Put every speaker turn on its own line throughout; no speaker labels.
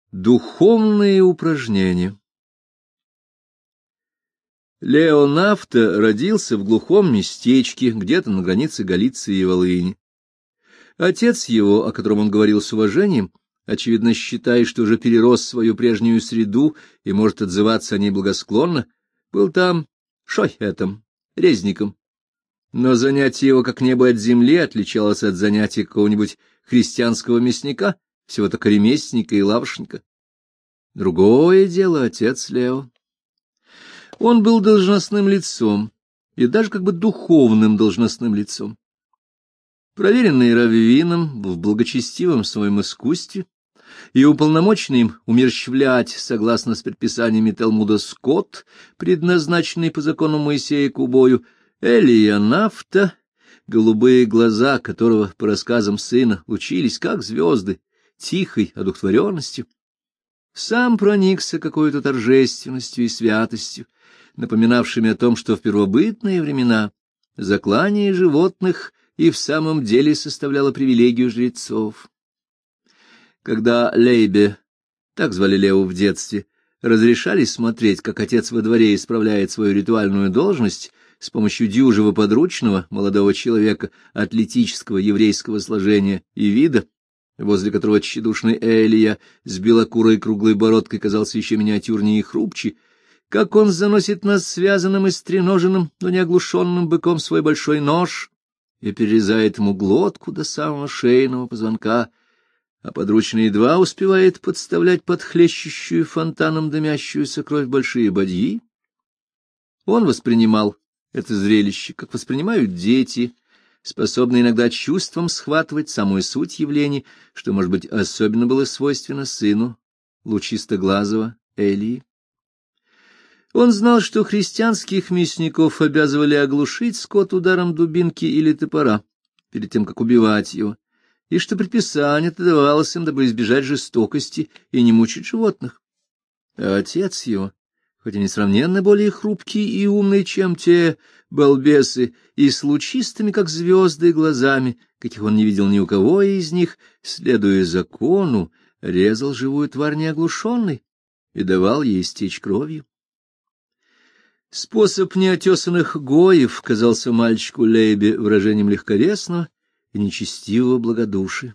Духовные упражнения. Лео Нафта родился в глухом местечке, где-то на границе Галиции и Волыни. Отец его, о котором он говорил с уважением, очевидно считая, что уже перерос свою прежнюю среду и может отзываться о ней благосклонно, был там шохетом, резником. Но занятие его как небо от земли отличалось от занятий какого-нибудь христианского мясника, всего только ремесленника и лавочника. Другое дело отец Лео. Он был должностным лицом, и даже как бы духовным должностным лицом. Проверенный раввином в благочестивом своем искусстве и уполномоченный им умерщвлять, согласно с предписаниями Талмуда, скот, предназначенный по закону Моисея к убою, Элия Нафта, голубые глаза которого, по рассказам сына, лучились, как звезды, тихой одухотворенностью, сам проникся какой-то торжественностью и святостью, напоминавшими о том, что в первобытные времена заклание животных и в самом деле составляло привилегию жрецов. Когда Лейбе, так звали Лео в детстве, разрешали смотреть, как отец во дворе исправляет свою ритуальную должность с помощью дюжего подручного молодого человека атлетического еврейского сложения и вида, возле которого тщедушный Элия с белокурой круглой бородкой казался еще миниатюрнее и хрупче, как он заносит над связанным и стреноженным, но не оглушенным быком свой большой нож и перерезает ему глотку до самого шейного позвонка, а подручный едва успевает подставлять под хлещущую фонтаном дымящуюся кровь большие бадьи. Он воспринимал это зрелище, как воспринимают дети, способные иногда чувством схватывать самую суть явлений, что, может быть, особенно было свойственно сыну лучистоглазого Элии. Он знал, что христианских мясников обязывали оглушить скот ударом дубинки или топора перед тем, как убивать его, и что предписание это давалось им, дабы избежать жестокости и не мучить животных. А отец его, хоть и несравненно более хрупкий и умный, чем те балбесы, и с лучистыми, как звезды, глазами, каких он не видел ни у кого из них, следуя закону, резал живую тварь неоглушенной и давал ей истечь кровью. Способ неотесанных гоев казался мальчику Лейбе выражением легковесного и нечестивого благодушия.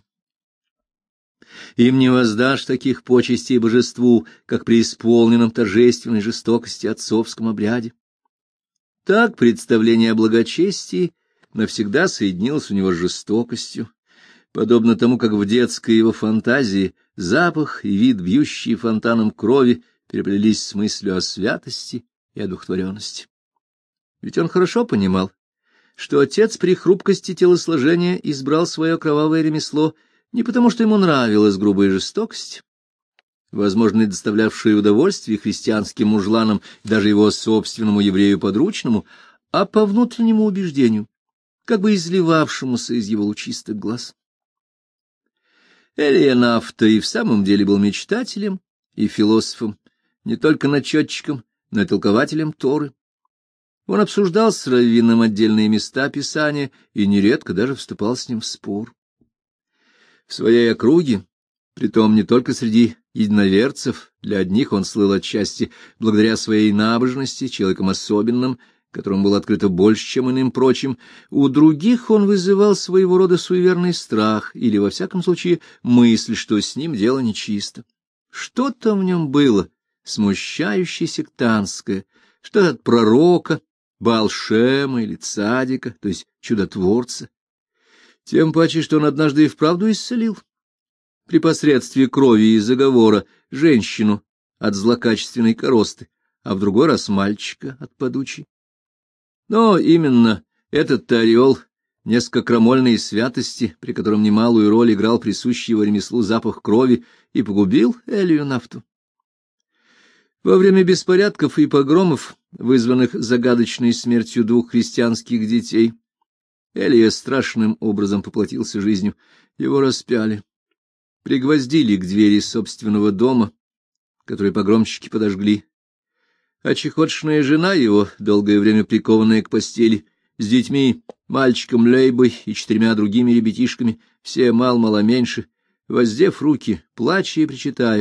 Им не воздашь таких почестей божеству, как при исполненном торжественной жестокости отцовском обряде. Так представление о благочестии навсегда соединилось у него с жестокостью, подобно тому, как в детской его фантазии запах и вид, бьющие фонтаном крови, переплелись с мыслью о святости и одухотворенности. Ведь он хорошо понимал, что отец при хрупкости телосложения избрал свое кровавое ремесло не потому, что ему нравилась грубая жестокость, возможно, и доставлявшая удовольствие христианским мужланам, даже его собственному еврею-подручному, а по внутреннему убеждению, как бы изливавшемуся из его лучистых глаз. Элия Нафта и в самом деле был мечтателем и философом, не только начетчиком, но и толкователем Торы. Он обсуждал с раввином отдельные места Писания и нередко даже вступал с ним в спор. В своей округе, притом не только среди единоверцев, для одних он слыл отчасти благодаря своей набожности, человеком особенным, которому было открыто больше, чем иным прочим, у других он вызывал своего рода суеверный страх или, во всяком случае, мысль, что с ним дело нечисто. Что-то в нем было смущающе сектантское, что от пророка, Баал-Шема или Цадика, то есть чудотворца. Тем паче, что он однажды и вправду исцелил при посредстве крови и заговора женщину от злокачественной коросты, а в другой раз мальчика от подучей. Но именно этот ореол несколько крамольной святости, при котором немалую роль играл присущий его ремеслу запах крови, и погубил Элию Нафту. Во время беспорядков и погромов, вызванных загадочной смертью двух христианских детей, Элия страшным образом поплатился жизнью. Его распяли, пригвоздили к двери собственного дома, который погромщики подожгли. А чехотшная жена его, долгое время прикованная к постели, с детьми, мальчиком Лейбой и 4 другими ребятишками, все мало-мало меньше, воздев руки, плача и причитая,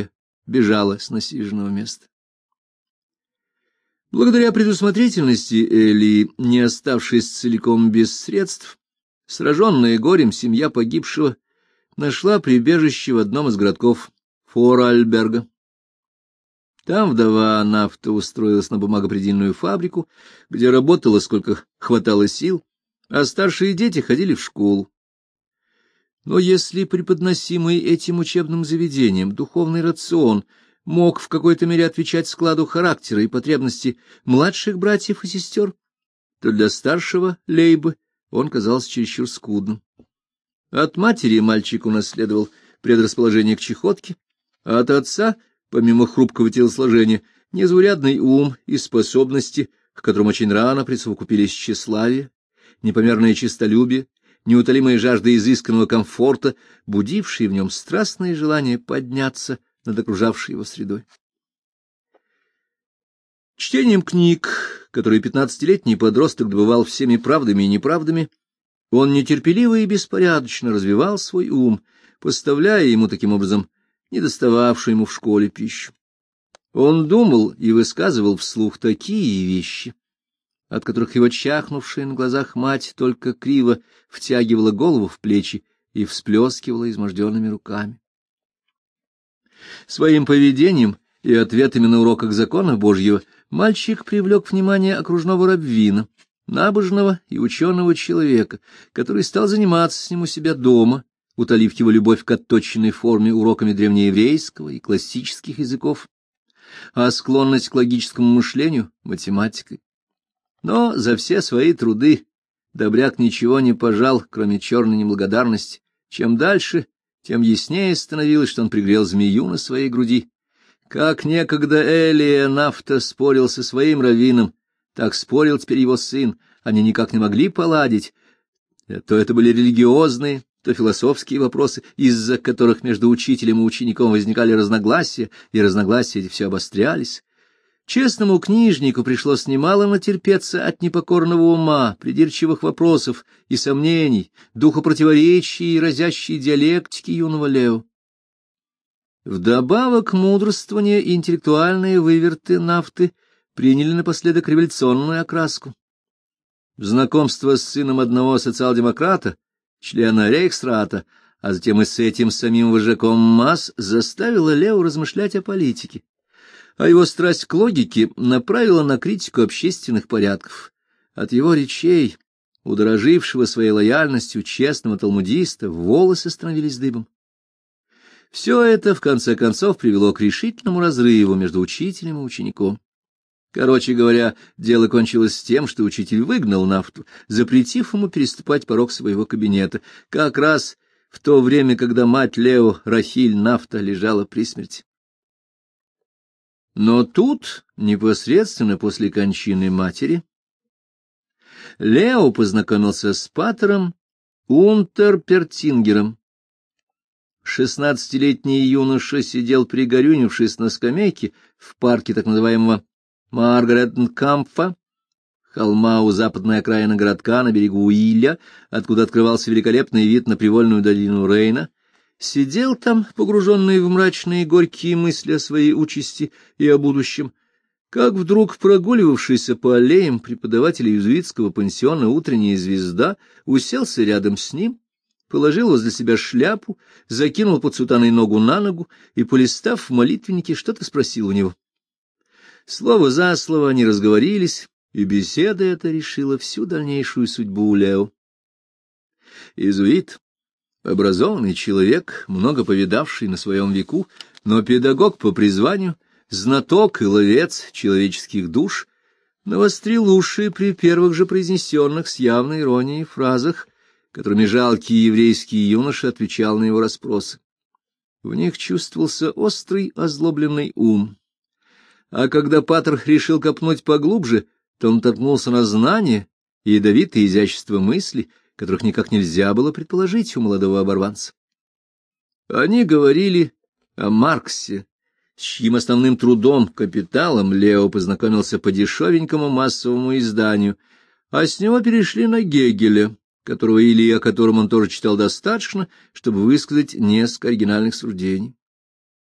бежала с насиженного места. Благодаря предусмотрительности Элии, не оставшись целиком без средств, сраженная горем семья погибшего нашла прибежище в одном из городков Форальберга. Там вдова Нафта устроилась на бумагопредельную фабрику, где работала сколько хватало сил, а старшие дети ходили в школу. Но если преподносимый этим учебным заведением духовный рацион мог в какой-то мере отвечать складу характера и потребности младших братьев и сестер, то для старшего Лейбы он казался чересчур скудным. От матери мальчик унаследовал предрасположение к чахотке, а от отца, помимо хрупкого телосложения, незаурядный ум и способности, к которым очень рано присовокупились тщеславие, непомерное честолюбие, неутолимая жажда изысканного комфорта, будившие в нем страстное желание подняться над окружавшей его средой. Чтением книг, которые 15-летний подросток добывал всеми правдами и неправдами, он нетерпеливо и беспорядочно развивал свой ум, поставляя ему таким образом недостававшую ему в школе пищу. Он думал и высказывал вслух такие вещи, от которых его чахнувшая на глазах мать только криво втягивала голову в плечи и всплескивала изможденными руками. Своим поведением и ответами на уроках закона Божьего мальчик привлек внимание окружного раввина, набожного и ученого человека, который стал заниматься с ним у себя дома, утолив его любовь к отточенной форме уроками древнееврейского и классических языков, а склонность к логическому мышлению — математикой. Но за все свои труды добряк ничего не пожал, кроме черной неблагодарности. Чем дальше, тем яснее становилось, что он пригрел змею на своей груди. Как некогда Элия Нафта спорил со своим раввином, так спорил теперь его сын. Они никак не могли поладить. То это были религиозные, то философские вопросы, из-за которых между учителем и учеником возникали разногласия, и разногласия эти все обострялись. Честному книжнику пришлось немало натерпеться от непокорного ума, придирчивых вопросов и сомнений, духа противоречий и разящей диалектики юного Лео. Вдобавок мудрствования и интеллектуальные выверты Нафты приняли напоследок революционную окраску. Знакомство с сыном одного социал-демократа, члена Рейхсрата, а затем и с этим самим вожаком масс, заставило Лео размышлять о политике, а его страсть к логике направила на критику общественных порядков. От его речей, удорожившего своей лояльностью честного талмудиста, волосы становились дыбом. Все это, в конце концов, привело к решительному разрыву между учителем и учеником. Короче говоря, дело кончилось тем, что учитель выгнал Нафту, запретив ему переступать порог своего кабинета, как раз в то время, когда мать Лео, Рахиль Нафта, лежала при смерти. Но тут, непосредственно после кончины матери, Лео познакомился с патером Унтерпертингером. 16-летний юноша сидел, пригорюнившись на скамейке в парке так называемого Маргаретенкампфа, холма у западной окраины городка на берегу Уилля, откуда открывался великолепный вид на привольную долину Рейна. Сидел там, погруженный в мрачные горькие мысли о своей участи и о будущем, как вдруг прогуливавшийся по аллеям преподаватель иезуитского пансиона «Утренняя звезда» уселся рядом с ним, положил возле себя шляпу, закинул под сутаной ногу на ногу и, полистав в молитвеннике, что-то спросил у него. Слово за слово они разговорились, и беседа эта решила всю дальнейшую судьбу Лео. Иезуит, образованный человек, много повидавший на своем веку, но педагог по призванию, знаток и ловец человеческих душ, навострил уши при первых же произнесенных с явной иронией фразах, которыми жалкий еврейский юноша отвечал на его расспросы. В них чувствовался острый озлобленный ум. А когда патер решил копнуть поглубже, то он наткнулся на знания и ядовитое изящество мысли, которых никак нельзя было предположить у молодого оборванца. Они говорили о Марксе, с чьим основным трудом «Капиталом» Лео познакомился по дешевенькому массовому изданию, а с него перешли на Гегеля, которого или о котором он тоже читал достаточно, чтобы высказать несколько оригинальных суждений.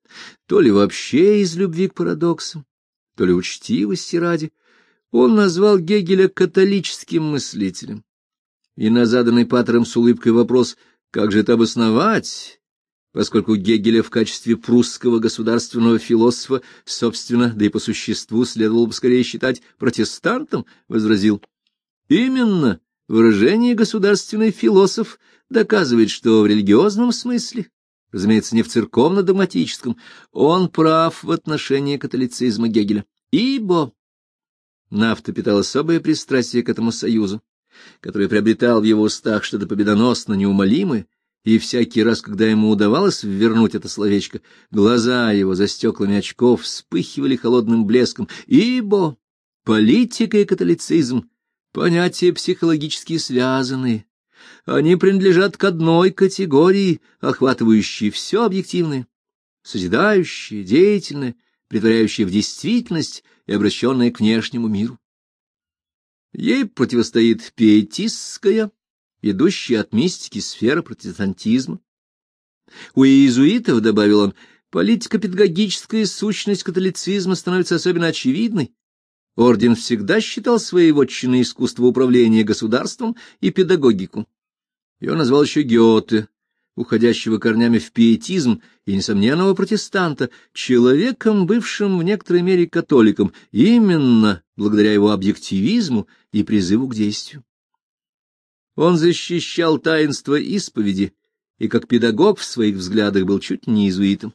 То ли вообще из любви к парадоксам, то ли учтивости ради, он назвал Гегеля католическим мыслителем. И на заданный Паттером с улыбкой вопрос «как же это обосновать?», поскольку Гегеля в качестве прусского государственного философа, собственно, да и по существу следовало бы скорее считать протестантом, возразил: именно выражение «государственный философ» доказывает, что в религиозном смысле, разумеется, не в церковно-догматическом, он прав в отношении католицизма Гегеля, ибо Нафта питал особое пристрастие к этому союзу, который приобретал в его устах что-то победоносно неумолимое, и всякий раз, когда ему удавалось ввернуть это словечко, глаза его за стеклами очков вспыхивали холодным блеском, ибо политика и католицизм — понятия психологически связанные. Они принадлежат к одной категории, охватывающей все объективное, созидающее, деятельное, претворяющее в действительность и обращенное к внешнему миру. Ей противостоит пиетистская, идущая от мистики сфера протестантизма. У иезуитов, добавил он, политико-педагогическая сущность католицизма становится особенно очевидной. Орден всегда считал своей вотчиной искусство управления государством и педагогику. И он назвал еще Гёте, уходящего корнями в пиетизм и несомненного протестанта, человеком, бывшим в некоторой мере католиком, именно благодаря его объективизму и призыву к действию. Он защищал таинство исповеди и как педагог в своих взглядах был чуть не иезуитом.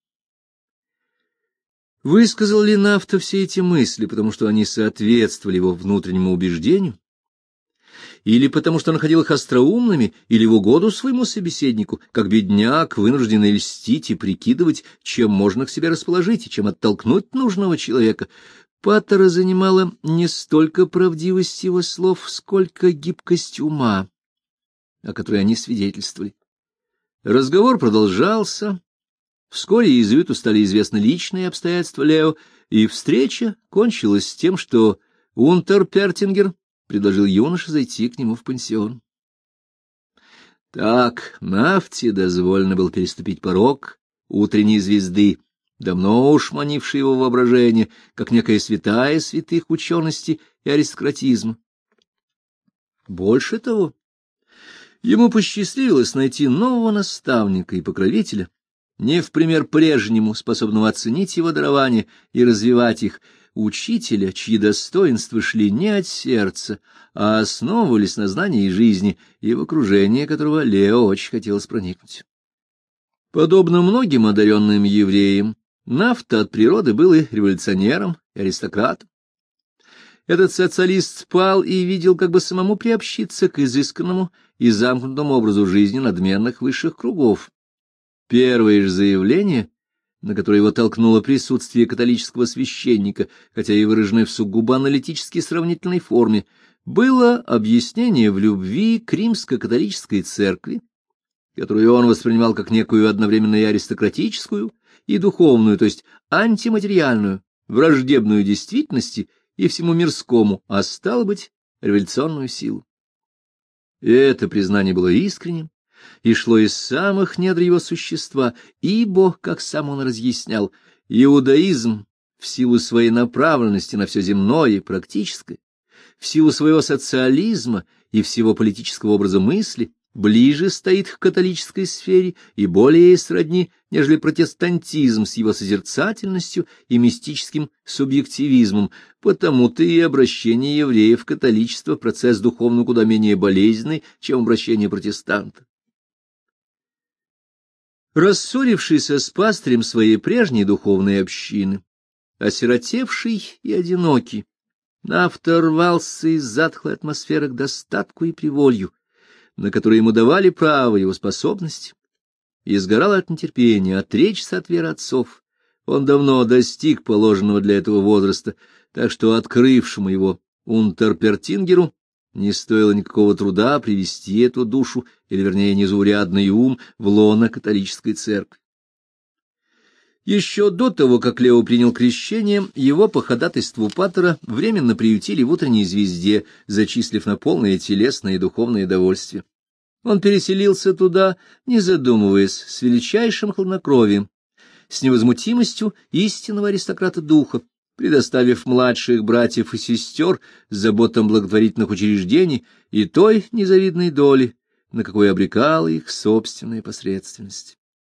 Высказал ли Нафта все эти мысли, потому что они соответствовали его внутреннему убеждению? Или потому что находил их остроумными, или в угоду своему собеседнику, как бедняк, вынужденный льстить и прикидывать, чем можно к себе расположить и чем оттолкнуть нужного человека? Паттера занимала не столько правдивость его слов, сколько гибкость ума, о которой они свидетельствовали. Разговор продолжался. Вскоре иезуиту стали известны личные обстоятельства Лео, и встреча кончилась тем, что Унтерпертингер предложил юноше зайти к нему в пансион. Так Нафте дозволено было переступить порог утренней звезды, давно уж манившей его воображение, как некая святая святых учености и аристократизма. Больше того, ему посчастливилось найти нового наставника и покровителя, не в пример прежнему, способного оценить его дарования и развивать их, учителя, чьи достоинства шли не от сердца, а основывались на знании жизни и в окружение которого Лео очень хотелось проникнуть. Подобно многим одаренным евреям, Нафта от природы был и революционером, и аристократом. Этот социалист спал и видел, как бы самому приобщиться к изысканному и замкнутому образу жизни надменных высших кругов. Первое же заявление, на которое его толкнуло присутствие католического священника, хотя и выраженное в сугубо аналитически сравнительной форме, было объяснение в любви к римско-католической церкви, которую он воспринимал как некую одновременно и аристократическую, и духовную, то есть антиматериальную, враждебную действительности и всему мирскому, а стало быть, революционную силу. И это признание было искренним и шло из самых недр его существа, ибо, как сам он разъяснял, иудаизм в силу своей направленности на все земное и практическое, в силу своего социализма и всего политического образа мысли, ближе стоит к католической сфере и более сродни, нежели протестантизм с его созерцательностью и мистическим субъективизмом, потому-то и обращение евреев в католичество процесс духовно куда менее болезненный, чем обращение протестанта. Рассорившийся с пастырем своей прежней духовной общины, осиротевший и одинокий, Нафта рвался из затхлой атмосферы к достатку и приволью, на которые ему давали право его способности, и сгорал от нетерпения отречься от веры отцов. Он давно достиг положенного для этого возраста, так что открывшему его Унтерпертингеру не стоило никакого труда привести эту душу, или, вернее, незаурядный ум, в лоно католической церкви. Еще до того, как Лео принял крещение, его по ходатайству Паттера временно приютили в утренней звезде, зачислив на полное телесное и духовное довольствие. Он переселился туда, не задумываясь, с величайшим хладнокровием, с невозмутимостью истинного аристократа духа, предоставив младших братьев и сестер заботам благотворительных учреждений и той незавидной доли, на какой обрекала их собственная посредственность.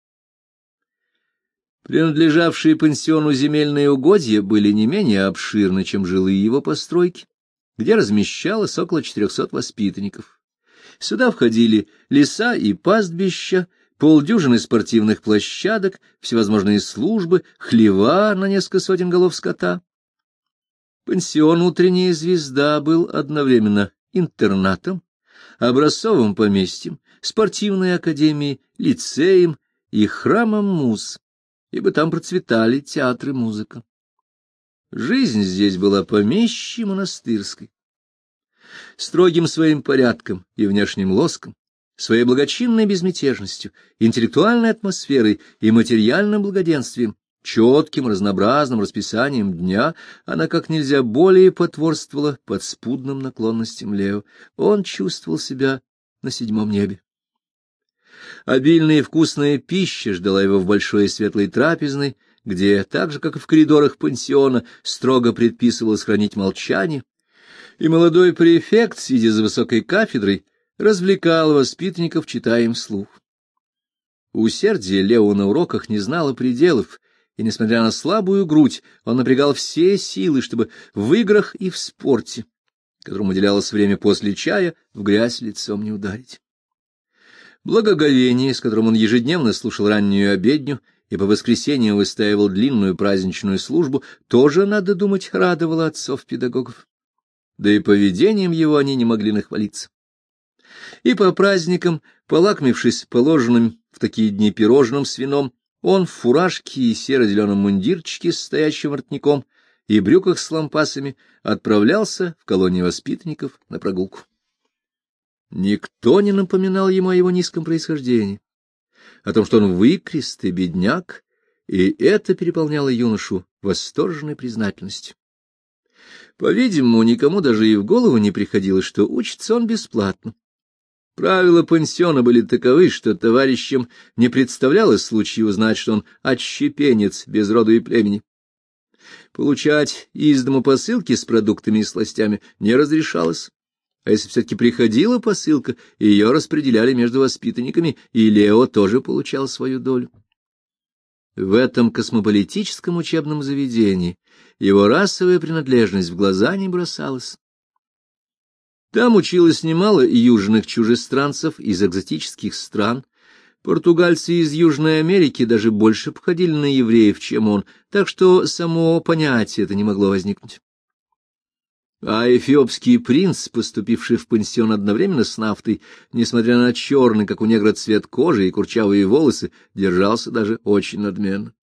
Принадлежавшие пансиону земельные угодья были не менее обширны, чем жилые его постройки, где размещалось около 400 воспитанников. Сюда входили леса и пастбища, полдюжины спортивных площадок, всевозможные службы, хлева на несколько сотен голов скота. Пансион «Утренняя звезда» был одновременно интернатом, образцовым поместьем, спортивной академией, лицеем и храмом муз, ибо там процветали театры и музыка. Жизнь здесь была помещей монастырской. Строгим своим порядком и внешним лоском, своей благочинной безмятежностью, интеллектуальной атмосферой и материальным благоденствием, четким разнообразным расписанием дня, она как нельзя более потворствовала подспудным наклонностям Лео. Он чувствовал себя на 7-м небе. Обильная и вкусная пища ждала его в большой и светлой трапезной, где, так же, как и в коридорах пансиона, строго предписывалось хранить молчание, и молодой префект, сидя за высокой кафедрой, развлекал воспитанников, читая им вслух. Усердие Лео на уроках не знало пределов, и, несмотря на слабую грудь, он напрягал все силы, чтобы в играх и в спорте, которому уделялось время после чая, в грязь лицом не ударить. Благоговение, с которым он ежедневно слушал раннюю обедню и по воскресеньям выстаивал длинную праздничную службу, тоже, надо думать, радовало отцов-педагогов. Да и поведением его они не могли нахвалиться. И по праздникам, полакмившись положенным в такие дни пирожным с вином, он в фуражке и серо-зеленом мундирчике с стоячим воротником и брюках с лампасами отправлялся в колонию воспитанников на прогулку. Никто не напоминал ему о его низком происхождении, о том, что он выкрестый бедняк, и это переполняло юношу восторженной признательностью. По-видимому, никому даже и в голову не приходилось, что учится он бесплатно. Правила пансиона были таковы, что товарищам не представлялось случая узнать, что он отщепенец без роду и племени. Получать из дому посылки с продуктами и сластями не разрешалось. А если все-таки приходила посылка, ее распределяли между воспитанниками, и Лео тоже получал свою долю. В этом космополитическом учебном заведении его расовая принадлежность в глаза не бросалась. Там училось немало южных чужестранцев из экзотических стран. Португальцы из Южной Америки даже больше походили на евреев, чем он, так что само понятие это не могло возникнуть. А эфиопский принц, поступивший в пансион одновременно с Нафтой, несмотря на черный, как у негра, цвет кожи и курчавые волосы, держался даже очень надменно.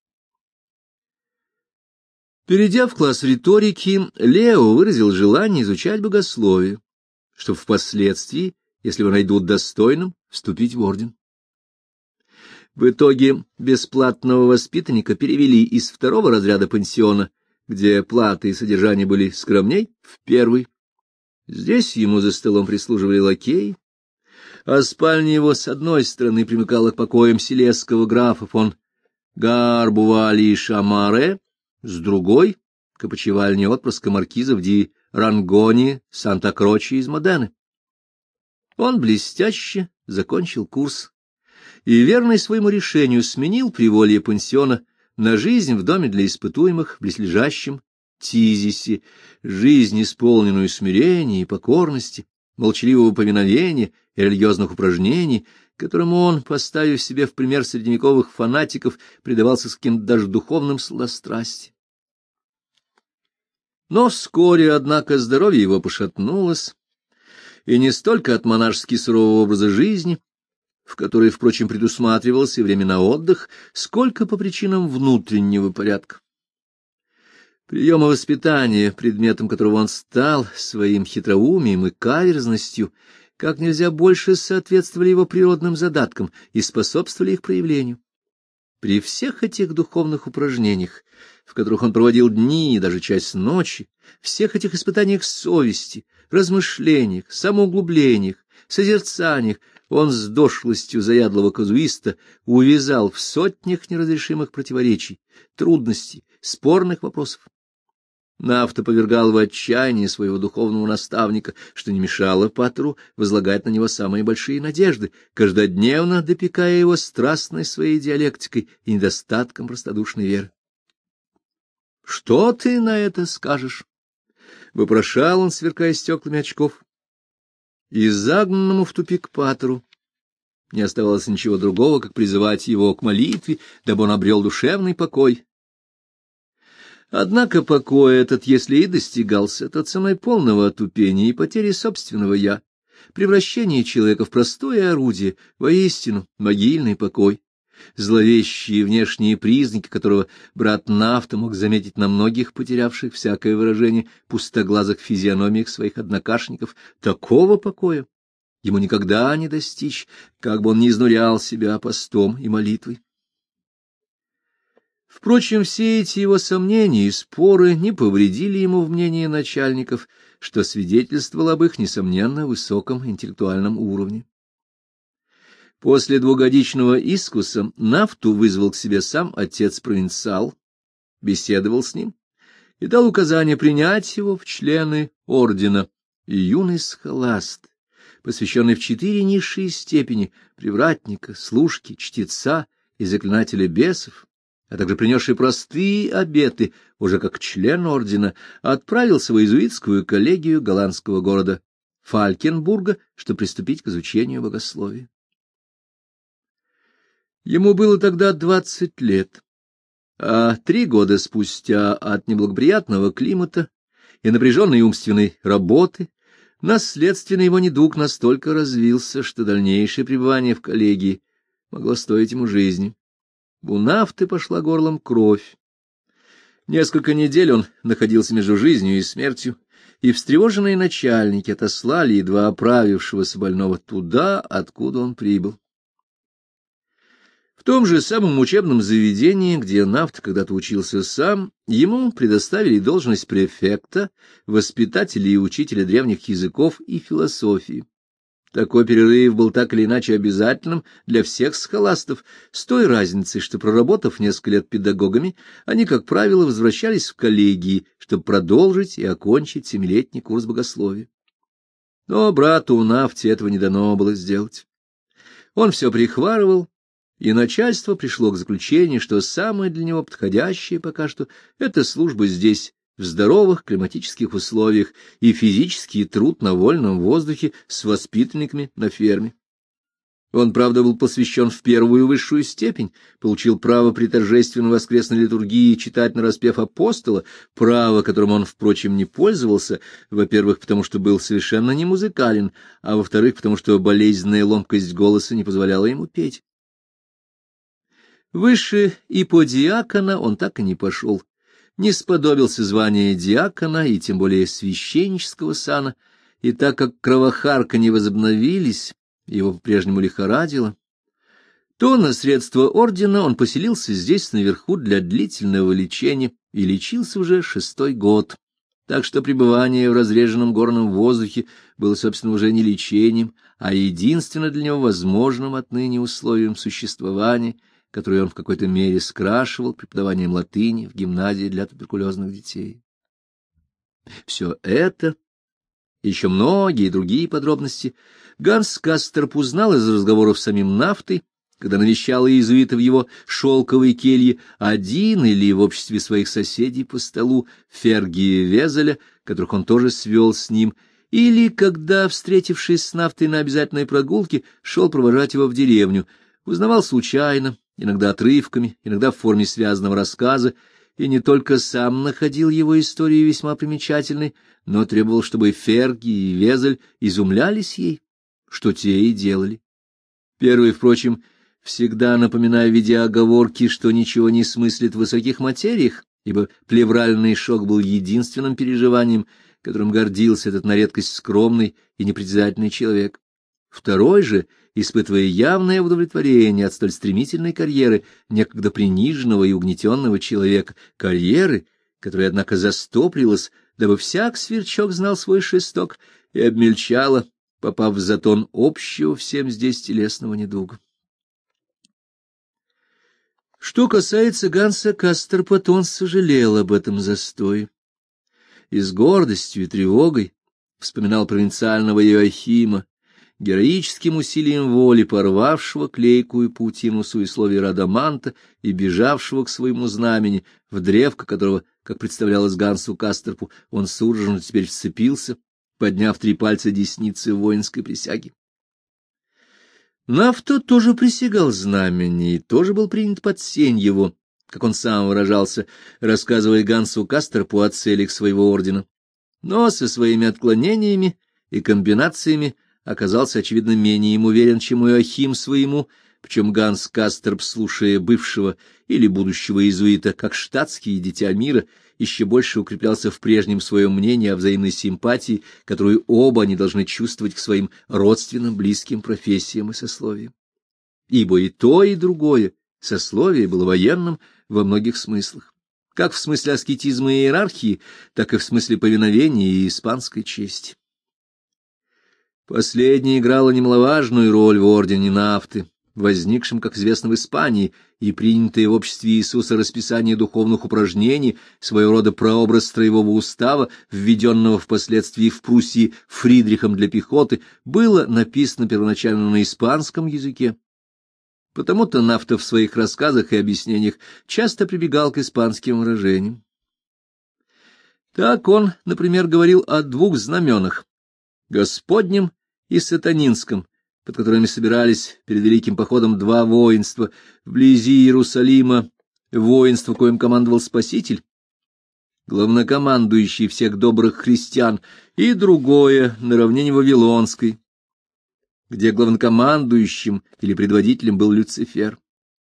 Перейдя в класс риторики, Лео выразил желание изучать богословие, чтобы впоследствии, если его найдут достойным, вступить в орден. В итоге бесплатного воспитанника перевели из 2-го разряда пансиона, где плата и содержание были скромней, в 1-й. Здесь ему за столом прислуживали лакеи, а спальня его с одной стороны примыкала к покоям силезского графа фон Гарбували-Шамаре, с другой — к опочивальне отпрыска маркизов ди Рангони Санта-Кроче из Модены. Он блестяще закончил курс и, верный своему решению, сменил приволье пансиона на жизнь в доме для испытуемых в близлежащем Тизисе, жизнь, исполненную смирения и покорности, молчаливого повиновения и религиозных упражнений, которому он, поставив себе в пример средневековых фанатиков, предавался с каким-то даже духовным сладострастием. Но вскоре, однако, здоровье его пошатнулось, и не столько от монашески сурового образа жизни, в которой, впрочем, предусматривалось и время на отдых, сколько по причинам внутреннего порядка. Приемы воспитания, предметом которого он стал, своим хитроумием и каверзностью, как нельзя больше соответствовали его природным задаткам и способствовали их проявлению. При всех этих духовных упражнениях, в которых он проводил дни и даже часть ночи, всех этих испытаниях совести, размышлениях, самоуглублениях, созерцаниях, Он с дошлостью заядлого казуиста увязал в сотнях неразрешимых противоречий, трудностей, спорных вопросов. Нафта повергал в отчаяние своего духовного наставника, что не мешало патеру возлагать на него самые большие надежды, каждодневно допекая его страстной своей диалектикой и недостатком простодушной веры. — Что ты на это скажешь? — вопрошал он, сверкая стеклами очков. И загнанному в тупик патеру не оставалось ничего другого, как призывать его к молитве, дабы он обрел душевный покой. Однако покой этот, если и достигался, то ценой полного отупения и потери собственного «я», превращения человека в простое орудие, воистину могильный покой, зловещие внешние признаки которого брат Нафта мог заметить на многих потерявших всякое выражение пустоглазых физиономиях своих однокашников, такого покоя ему никогда не достичь, как бы он ни изнурял себя постом и молитвой. Впрочем, все эти его сомнения и споры не повредили ему в мнении начальников, что свидетельствовало об их, несомненно, высоком интеллектуальном уровне. После двухгодичного искуса Нафту вызвал к себе сам отец-провинциал, беседовал с ним и дал указание принять его в члены ордена, и юный схоласт, посвященный в 4 низшие степени привратника, служки, чтеца и заклинателя бесов, а также принесший простые обеты, уже как член ордена, отправился в иезуитскую коллегию голландского города Фалькенбурга, чтобы приступить к изучению богословия. Ему было тогда 20 лет, а 3 года спустя от неблагоприятного климата и напряженной умственной работы наследственный его недуг настолько развился, что дальнейшее пребывание в коллегии могло стоить ему жизни. У Нафты пошла горлом кровь. Несколько недель он находился между жизнью и смертью, и встревоженные начальники отослали едва оправившегося больного туда, откуда он прибыл. В том же самом учебном заведении, где Нафта когда-то учился сам, ему предоставили должность префекта, воспитателя и учителя древних языков и философии. Такой перерыв был так или иначе обязательным для всех схоластов, с той разницей, что, проработав несколько лет педагогами, они, как правило, возвращались в коллегии, чтобы продолжить и окончить 7-летний курс богословия. Но брату Нафте этого не дано было сделать. Он все прихварывал, и начальство пришло к заключению, что самое для него подходящее пока что — это служба здесь, в здоровых климатических условиях, и физический труд на вольном воздухе с воспитанниками на ферме. Он, правда, был посвящен в первую высшую степень, получил право при торжественной воскресной литургии читать нараспев апостола, право, которым он, впрочем, не пользовался, во-первых, потому что был совершенно не музыкален, а во-вторых, потому что болезненная ломкость голоса не позволяла ему петь. Выше иподиакона он так и не пошел, не сподобился звания диакона и тем более священнического сана, и так как кровохарка не возобновились, его по-прежнему лихорадило, то на средства ордена он поселился здесь наверху для длительного лечения и лечился уже 6-й год, так что пребывание в разреженном горном воздухе было, собственно, уже не лечением, а единственно для него возможным отныне условием существования, которую он в какой-то мере скрашивал преподаванием латыни в гимназии для туберкулезных детей. Все это, и еще многие другие подробности, Ганс Касторп узнал из разговоров с самим Нафтой, когда навещал иезуита в его шелковой келье один или в обществе своих соседей по столу, Фергия Везеля, которых он тоже свел с ним, или когда, встретившись с Нафтой на обязательной прогулке, шел провожать его в деревню, узнавал случайно, иногда отрывками, иногда в форме связанного рассказа, и не только сам находил его историю весьма примечательной, но требовал, чтобы Ферги и Везель изумлялись ей, что те и делали. Первый, впрочем, всегда напоминая в виде оговорки, что ничего не смыслит в высоких материях, ибо плевральный шок был единственным переживанием, которым гордился этот на редкость скромный и непритязательный человек. Второй же, испытывая явное удовлетворение от столь стремительной карьеры некогда приниженного и угнетенного человека, карьеры, которая, однако, застопорилась, дабы всяк сверчок знал свой шесток, и обмельчала, попав в затон общего всем здесь телесного недуга. Что касается Ганса Касторпа, то он сожалел об этом застое и с гордостью и тревогой вспоминал провинциального Иоахима, героическим усилием воли порвавшего клейкую паутину суесловия Радаманта и бежавшего к своему знамени, в древко которого, как представлялось Гансу Касторпу, он судорожно теперь вцепился, подняв 3 пальца десницы в воинской присяге. Нафто тоже присягал знамени и тоже был принят под сень его, как он сам выражался, рассказывая Гансу Касторпу о целях своего ордена, но со своими отклонениями и комбинациями оказался, очевидно, менее им уверен, чем Иоахим своему, причем Ганс Касторп, слушая бывшего или будущего иезуита как штатский дитя мира, еще больше укреплялся в прежнем своем мнении о взаимной симпатии, которую оба они должны чувствовать к своим родственным близким профессиям и сословиям. Ибо и то, и другое сословие было военным во многих смыслах, как в смысле аскетизма и иерархии, так и в смысле повиновения и испанской чести. Последняя играла немаловажную роль в ордене Нафты, возникшем, как известно, в Испании, и принятое в обществе Иисуса расписание духовных упражнений, своего рода прообраз строевого устава, введенного впоследствии в Пруссии Фридрихом для пехоты, было написано первоначально на испанском языке. Потому-то Нафта в своих рассказах и объяснениях часто прибегал к испанским выражениям. Так он, например, говорил о 2 знаменах — Господнем и Сатанинском, под которыми собирались перед великим походом 2 воинства, вблизи Иерусалима воинство, коим командовал Спаситель, главнокомандующий всех добрых христиан, и другое на равнине Вавилонской, где главнокомандующим или предводителем был Люцифер.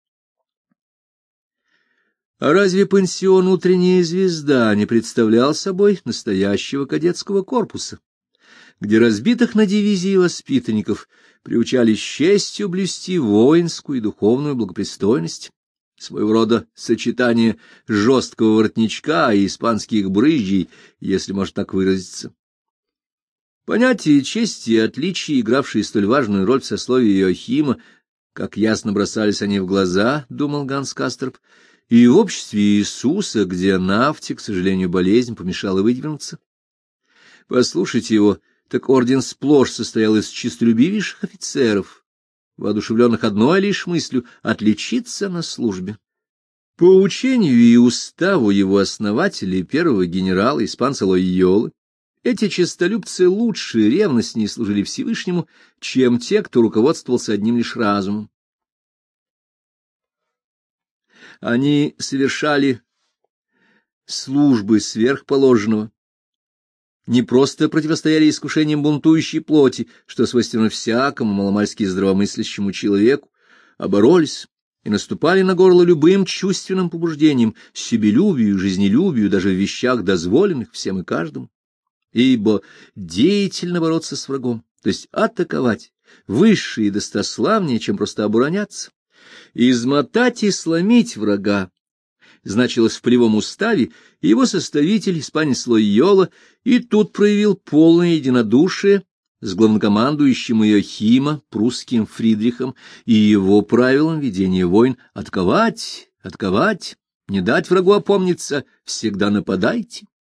А разве пансион «Утренняя звезда» не представлял собой настоящего кадетского корпуса, где разбитых на дивизии воспитанников приучали с честью блюсти воинскую и духовную благопристойность, своего рода сочетание жесткого воротничка и испанских брызжей, если можно так выразиться? Понятия чести и отличия, игравшие столь важную роль в сословии Иоахима, как ясно бросались они в глаза, думал Ганс Касторп, и в обществе Иисуса, где Нафте, к сожалению, болезнь помешала выдвинуться. Послушайте его, так орден сплошь состоял из честолюбивейших офицеров, воодушевленных одной лишь мыслью — отличиться на службе. По учению и уставу его основателя и первого генерала, испанца Лойолы, эти честолюбцы лучше и ревностнее служили Всевышнему, чем те, кто руководствовался одним лишь разумом. Они совершали службы сверхположенного, не просто противостояли искушениям бунтующей плоти, что свойственно всякому маломальски здравомыслящему человеку, а боролись и наступали на горло любым чувственным побуждением, себелюбию, жизнелюбию, даже в вещах, дозволенных всем и каждому. Ибо деятельно бороться с врагом, то есть атаковать, выше и достославнее, чем просто обороняться, измотать и сломить врага, значилось в полевом уставе, и его составитель, испанец Лойола, и тут проявил полное единодушие с главнокомандующим Иоахима, прусским Фридрихом, и его правилом ведения войн — атаковать, не дать врагу опомниться, всегда нападайте.